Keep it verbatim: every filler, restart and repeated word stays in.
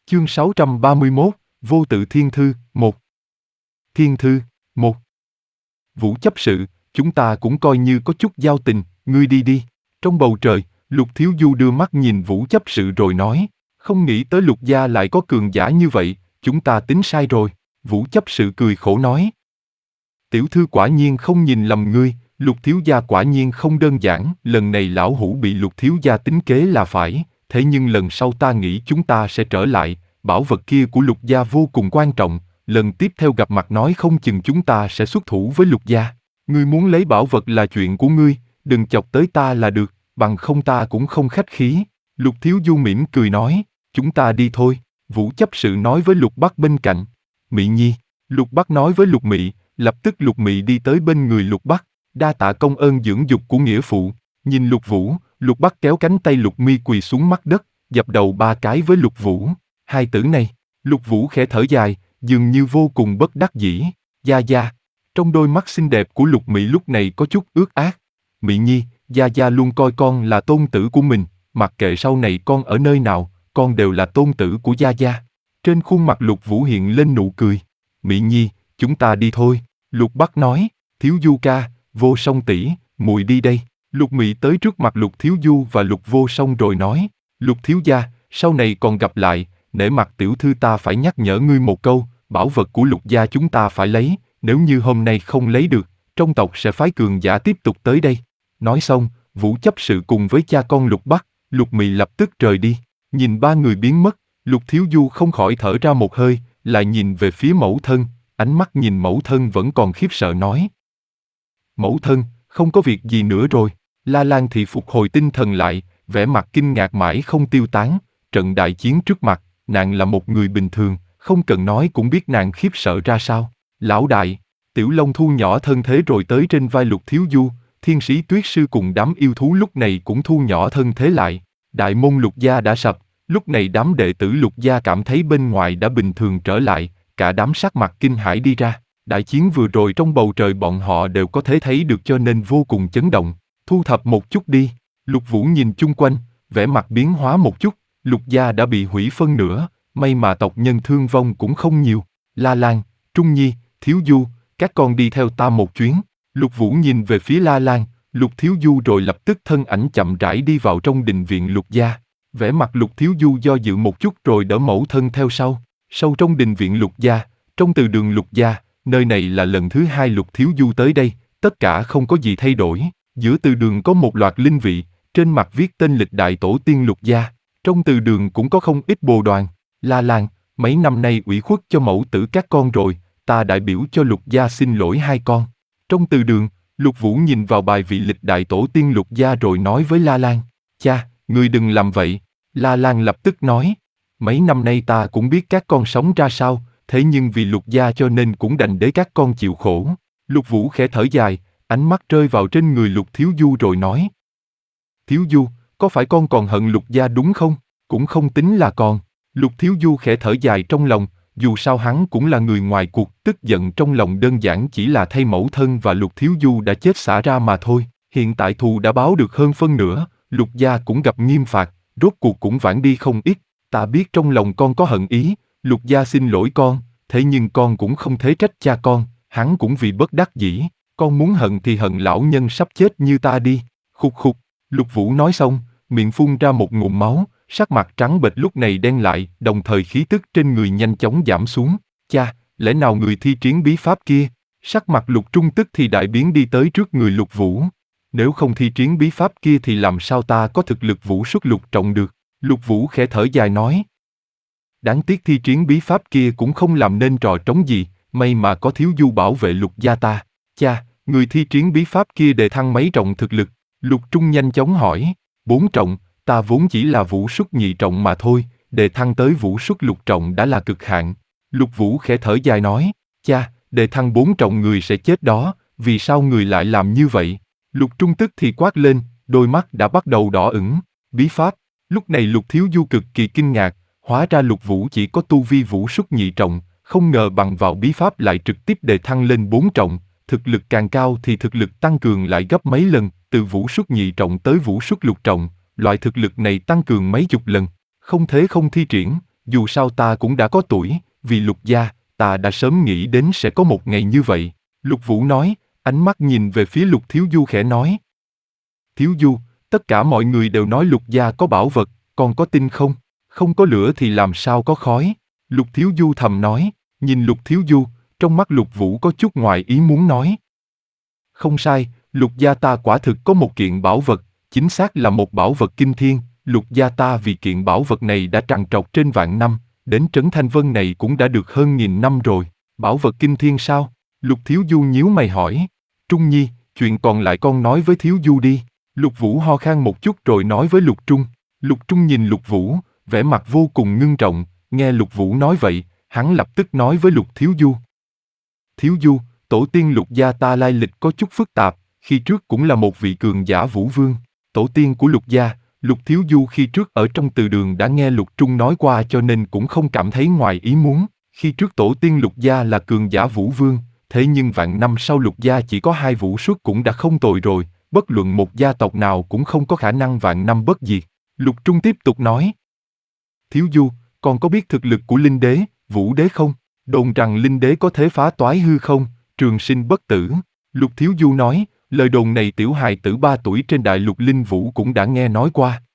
Chương sáu trăm ba mươi mốt, Vô tự thiên thư, một. Thiên thư, một. Vũ chấp sự, chúng ta cũng coi như có chút giao tình, ngươi đi đi. Trong bầu trời, Lục Thiếu Du đưa mắt nhìn Vũ chấp sự rồi nói, không nghĩ tới Lục gia lại có cường giả như vậy, chúng ta tính sai rồi. Vũ chấp sự cười khổ nói, tiểu thư quả nhiên không nhìn lầm ngươi, Lục thiếu gia quả nhiên không đơn giản, lần này lão hủ bị Lục thiếu gia tính kế là phải, thế nhưng lần sau ta nghĩ chúng ta sẽ trở lại, bảo vật kia của Lục gia vô cùng quan trọng, lần tiếp theo gặp mặt nói không chừng chúng ta sẽ xuất thủ với Lục gia. Ngươi muốn lấy bảo vật là chuyện của ngươi, đừng chọc tới ta là được, bằng không ta cũng không khách khí. Lục Thiếu Du mỉm cười nói, chúng ta đi thôi. Vũ chấp sự nói với Lục Bắc bên cạnh. Mị Nhi. Lục Bắc nói với Lục Mị, lập tức Lục Mị đi tới bên người Lục Bắc, đa tạ công ơn dưỡng dục của nghĩa phụ. Nhìn Lục Vũ, Lục Bắc kéo cánh tay Lục Mi quỳ xuống mắt đất, dập đầu ba cái với Lục Vũ. Hai tử này. Lục Vũ khẽ thở dài, dường như vô cùng bất đắc dĩ. Gia Gia. Trong đôi mắt xinh đẹp của Lục Mị lúc này có chút ướt át. Mị Nhi, Gia Gia luôn coi con là tôn tử của mình, mặc kệ sau này con ở nơi nào, con đều là tôn tử của Gia Gia. Trên khuôn mặt Lục Vũ hiện lên nụ cười. Mị Nhi, chúng ta đi thôi. Lục Bắc nói, Thiếu Du ca, Vô Song tỷ, muội đi đây. Lục Mị tới trước mặt Lục Thiếu Du và Lục Vô Song rồi nói, Lục thiếu gia, sau này còn gặp lại, nể mặt tiểu thư ta phải nhắc nhở ngươi một câu, bảo vật của Lục gia chúng ta phải lấy, nếu như hôm nay không lấy được, trong tộc sẽ phái cường giả tiếp tục tới đây. Nói xong, Vũ chấp sự cùng với cha con Lục Bắc, Lục Mị lập tức rời đi. Nhìn ba người biến mất, Lục Thiếu Du không khỏi thở ra một hơi, lại nhìn về phía mẫu thân, ánh mắt nhìn mẫu thân vẫn còn khiếp sợ nói. Mẫu thân, không có việc gì nữa rồi. La Lan thì phục hồi tinh thần lại, vẻ mặt kinh ngạc mãi không tiêu tán, trận đại chiến trước mặt, nàng là một người bình thường, không cần nói cũng biết nàng khiếp sợ ra sao. Lão đại, Tiểu Long thu nhỏ thân thế rồi tới trên vai Lục Thiếu Du, Thiên Sĩ Tuyết Sư cùng đám yêu thú lúc này cũng thu nhỏ thân thế lại. Đại môn Lục gia đã sập, lúc này đám đệ tử Lục gia cảm thấy bên ngoài đã bình thường trở lại, cả đám sắc mặt kinh hãi đi ra. Đại chiến vừa rồi trong bầu trời bọn họ đều có thể thấy được cho nên vô cùng chấn động. Thu thập một chút đi. Lục Vũ nhìn chung quanh, vẻ mặt biến hóa một chút, Lục gia đã bị hủy phân nửa, may mà tộc nhân thương vong cũng không nhiều. La Lan, Trung Nhi, Thiếu Du, các con đi theo ta một chuyến. Lục Vũ nhìn về phía La Lan, Lục Thiếu Du rồi lập tức thân ảnh chậm rãi đi vào trong đình viện Lục gia. Vẻ mặt Lục Thiếu Du do dự một chút rồi đỡ mẫu thân theo sau. Sâu trong đình viện Lục gia, trong từ đường Lục gia, nơi này là lần thứ hai Lục Thiếu Du tới đây, tất cả không có gì thay đổi. Giữa từ đường có một loạt linh vị, trên mặt viết tên lịch đại tổ tiên Lục gia. Trong từ đường cũng có không ít bồ đoàn. La Lan, mấy năm nay ủy khuất cho mẫu tử các con rồi, ta đại biểu cho Lục gia xin lỗi hai con. Trong từ đường, Lục Vũ nhìn vào bài vị lịch đại tổ tiên Lục gia rồi nói với La Lan, cha, ngươi đừng làm vậy. La Lan lập tức nói, mấy năm nay ta cũng biết các con sống ra sao, thế nhưng vì Lục gia cho nên cũng đành để các con chịu khổ. Lục Vũ khẽ thở dài, ánh mắt rơi vào trên người Lục Thiếu Du rồi nói, Thiếu Du, có phải con còn hận Lục gia đúng không? Cũng không tính là con. Lục Thiếu Du khẽ thở dài trong lòng, dù sao hắn cũng là người ngoài cuộc, tức giận trong lòng đơn giản chỉ là thay mẫu thân và Lục Thiếu Du đã chết xả ra mà thôi. Hiện tại thù đã báo được hơn phân nửa, Lục gia cũng gặp nghiêm phạt, rốt cuộc cũng vãn đi không ít. Ta biết trong lòng con có hận ý, Lục gia xin lỗi con, thế nhưng con cũng không thể trách cha con, hắn cũng vì bất đắc dĩ. Con muốn hận thì hận lão nhân sắp chết như ta đi. Khục khục. Lục Vũ nói xong, miệng phun ra một ngụm máu, sắc mặt trắng bệch lúc này đen lại, đồng thời khí tức trên người nhanh chóng giảm xuống. Cha, lẽ nào người thi triển bí pháp kia? Sắc mặt Lục Trung tức thì đại biến đi tới trước người Lục Vũ. Nếu không thi triển bí pháp kia thì làm sao ta có thực lực vũ xuất lục trọng được? Lục Vũ khẽ thở dài nói. Đáng tiếc thi triển bí pháp kia cũng không làm nên trò trống gì, may mà có Thiếu Du bảo vệ Lục gia ta. Cha, người thi triển bí pháp kia đề thăng mấy trọng thực lực? Lục Trung nhanh chóng hỏi. Bốn trọng, ta vốn chỉ là vũ xuất nhị trọng mà thôi, đề thăng tới vũ xuất lục trọng đã là cực hạn. Lục Vũ khẽ thở dài nói, cha, đề thăng bốn trọng người sẽ chết đó, vì sao người lại làm như vậy? Lục Trung tức thì quát lên, đôi mắt đã bắt đầu đỏ ửng. Bí pháp, lúc này Lục Thiếu Du cực kỳ kinh ngạc, hóa ra Lục Vũ chỉ có tu vi vũ xuất nhị trọng, không ngờ bằng vào bí pháp lại trực tiếp đề thăng lên bốn trọng, thực lực càng cao thì thực lực tăng cường lại gấp mấy lần, từ vũ xuất nhị trọng tới vũ xuất lục trọng, loại thực lực này tăng cường mấy chục lần, không thế không thi triển, dù sao ta cũng đã có tuổi, vì Lục gia, ta đã sớm nghĩ đến sẽ có một ngày như vậy. Lục Vũ nói, ánh mắt nhìn về phía Lục Thiếu Du khẽ nói. Thiếu Du, tất cả mọi người đều nói Lục gia có bảo vật, con có tin không? Không có lửa thì làm sao có khói? Lục Thiếu Du thầm nói, nhìn Lục Thiếu Du, trong mắt Lục Vũ có chút ngoài ý muốn nói. Không sai, Lục gia ta quả thực có một kiện bảo vật, chính xác là một bảo vật kinh thiên. Lục gia ta vì kiện bảo vật này đã trằn trọc trên vạn năm, đến Trấn Thanh Vân này cũng đã được hơn nghìn năm rồi. Bảo vật kinh thiên sao? Lục Thiếu Du nhíu mày hỏi. Trung Nhi, chuyện còn lại con nói với Thiếu Du đi. Lục Vũ ho khan một chút rồi nói với Lục Trung. Lục Trung nhìn Lục Vũ, vẻ mặt vô cùng ngưng trọng, nghe Lục Vũ nói vậy, hắn lập tức nói với Lục Thiếu Du. Thiếu Du, tổ tiên Lục gia ta lai lịch có chút phức tạp, khi trước cũng là một vị cường giả vũ vương. Tổ tiên của Lục gia, Lục Thiếu Du khi trước ở trong từ đường đã nghe Lục Trung nói qua cho nên cũng không cảm thấy ngoài ý muốn. Khi trước tổ tiên Lục gia là cường giả vũ vương, thế nhưng vạn năm sau Lục gia chỉ có hai vũ xuất cũng đã không tồi rồi, bất luận một gia tộc nào cũng không có khả năng vạn năm bất diệt. Lục Trung tiếp tục nói. Thiếu Du, còn có biết thực lực của Linh Đế, Vũ Đế không? Đồn rằng Linh Đế có thể phá toái hư không, trường sinh bất tử. Lục Thiếu Du nói, lời đồn này tiểu hài tử ba tuổi trên đại lục Linh Vũ cũng đã nghe nói qua.